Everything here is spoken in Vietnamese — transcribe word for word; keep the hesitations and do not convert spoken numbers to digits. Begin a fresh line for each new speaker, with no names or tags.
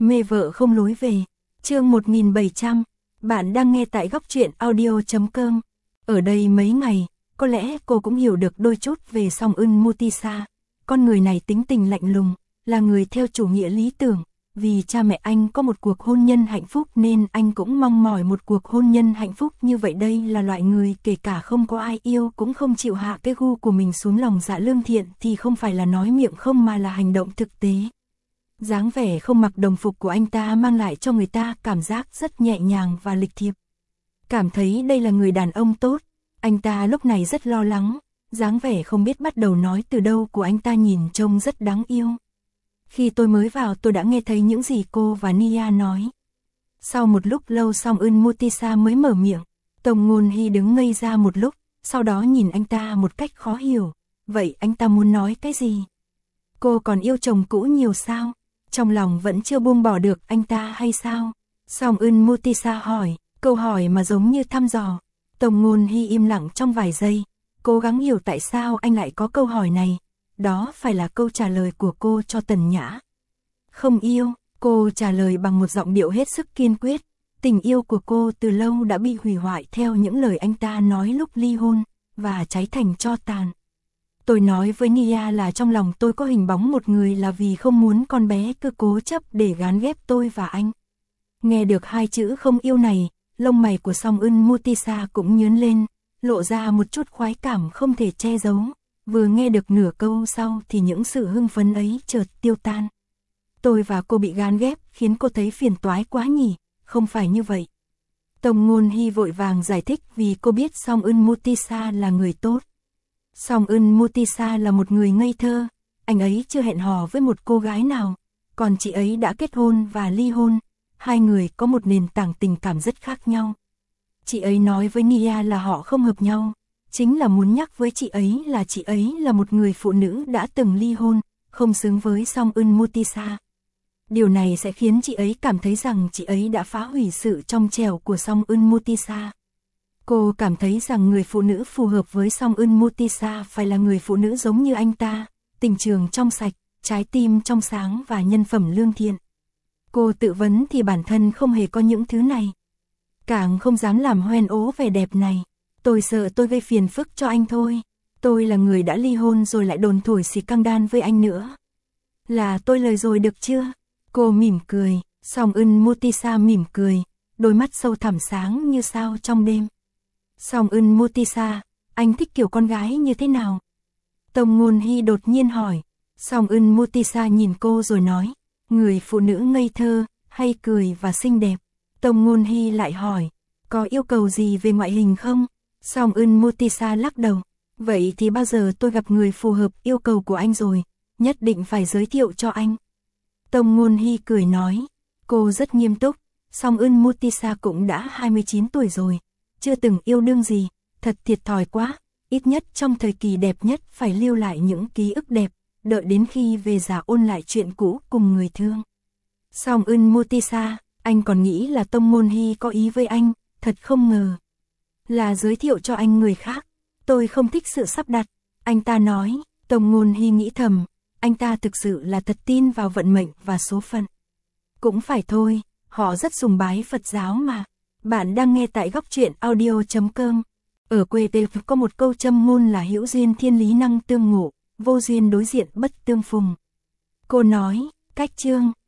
Mê vợ không lối về. Chương một nghìn bảy trăm. Bạn đang nghe tại góc truyện audio chấm com. Ở đây mấy ngày, có lẽ cô cũng hiểu được đôi chút về Song Eun Mutisa. Con người này tính tình lạnh lùng, là người theo chủ nghĩa lý tưởng. Vì cha mẹ anh có một cuộc hôn nhân hạnh phúc nên anh cũng mong mỏi một cuộc hôn nhân hạnh phúc như vậy. Đây là loại người kể cả không có ai yêu cũng không chịu hạ cái gu của mình xuống lòng dạ lương thiện, thì không phải là nói miệng không mà là hành động thực tế. Dáng vẻ không mặc đồng phục của anh ta mang lại cho người ta cảm giác rất nhẹ nhàng và lịch thiệp. Cảm thấy đây là người đàn ông tốt. Anh ta lúc này rất lo lắng, dáng vẻ không biết bắt đầu nói từ đâu của anh ta nhìn trông rất đáng yêu. Khi tôi mới vào tôi đã nghe thấy những gì cô và Nia nói. Sau một lúc lâu Song Eun Mutisa mới mở miệng. Tông Ngôn Hy đứng ngây ra một lúc, sau đó nhìn anh ta một cách khó hiểu. Vậy anh ta muốn nói cái gì? Cô còn yêu chồng cũ nhiều sao? Trong lòng vẫn chưa buông bỏ được anh ta hay sao? Song Eun Mutisa hỏi, câu hỏi mà giống như thăm dò. Tông Ngôn Hy im lặng trong vài giây, cố gắng hiểu tại sao anh lại có câu hỏi này. Đó phải là câu trả lời của cô cho Tần Nhã. Không yêu, cô trả lời bằng một giọng điệu hết sức kiên quyết. Tình yêu của cô từ lâu đã bị hủy hoại theo những lời anh ta nói lúc ly hôn, và cháy thành tro tàn. Tôi nói với Nia là trong lòng tôi có hình bóng một người là vì không muốn con bé cứ cố chấp để gán ghép tôi và anh. Nghe được hai chữ không yêu này, lông mày của Song Eun Mutisa cũng nhướng lên, lộ ra một chút khoái cảm không thể che giấu. Vừa nghe được nửa câu sau thì những sự hưng phấn ấy chợt tiêu tan. Tôi và cô bị gán ghép khiến cô thấy phiền toái quá nhỉ? Không phải như vậy. Tông Ngôn Hy vội vàng giải thích vì cô biết Song Eun Mutisa là người tốt. Song Eun Mutisa là một người ngây thơ, anh ấy chưa hẹn hò với một cô gái nào, còn chị ấy đã kết hôn và ly hôn, hai người có một nền tảng tình cảm rất khác nhau. Chị ấy nói với Nia là họ không hợp nhau, chính là muốn nhắc với chị ấy là chị ấy là một người phụ nữ đã từng ly hôn, không xứng với Song Eun Mutisa. Điều này sẽ khiến chị ấy cảm thấy rằng chị ấy đã phá hủy sự trong trẻo của Song Eun Mutisa. Cô cảm thấy rằng người phụ nữ phù hợp với Song Eun Mutisa phải là người phụ nữ giống như anh ta, tình trường trong sạch, trái tim trong sáng và nhân phẩm lương thiện. Cô tự vấn thì bản thân không hề có những thứ này. Càng không dám làm hoen ố vẻ đẹp này. Tôi sợ tôi gây phiền phức cho anh thôi. Tôi là người đã ly hôn rồi lại đồn thổi xì căng đan với anh nữa. Là tôi lời rồi được chưa? Cô mỉm cười, Song Eun Mutisa mỉm cười, đôi mắt sâu thẳm sáng như sao trong đêm. Song Eun Mutisa, anh thích kiểu con gái như thế nào? Tông Ngôn Hy đột nhiên hỏi. Song Eun Mutisa nhìn cô rồi nói, người phụ nữ ngây thơ, hay cười và xinh đẹp. Tông Ngôn Hy lại hỏi, có yêu cầu gì về ngoại hình không? Song Eun Mutisa lắc đầu, vậy thì bao giờ tôi gặp người phù hợp yêu cầu của anh rồi, nhất định phải giới thiệu cho anh. Tông Ngôn Hy cười nói, cô rất nghiêm túc, Song Eun Mutisa cũng đã hai mươi chín tuổi rồi, chưa từng yêu đương gì, thật thiệt thòi quá, ít nhất trong thời kỳ đẹp nhất phải lưu lại những ký ức đẹp, đợi đến khi về già ôn lại chuyện cũ cùng người thương. Song Eun Mutisa, anh còn nghĩ là Tông Ngôn Hy có ý với anh, thật không ngờ. Là giới thiệu cho anh người khác, tôi không thích sự sắp đặt, anh ta nói. Tông Ngôn Hy nghĩ thầm, anh ta thực sự là thật tin vào vận mệnh và số phận. Cũng phải thôi, họ rất sùng bái Phật giáo mà. Bạn đang nghe tại góc truyện audio chấm com. Ở quê tôi có một câu châm ngôn là hữu duyên thiên lý năng tương ngộ, vô duyên đối diện bất tương phùng. Cô nói, cách chương.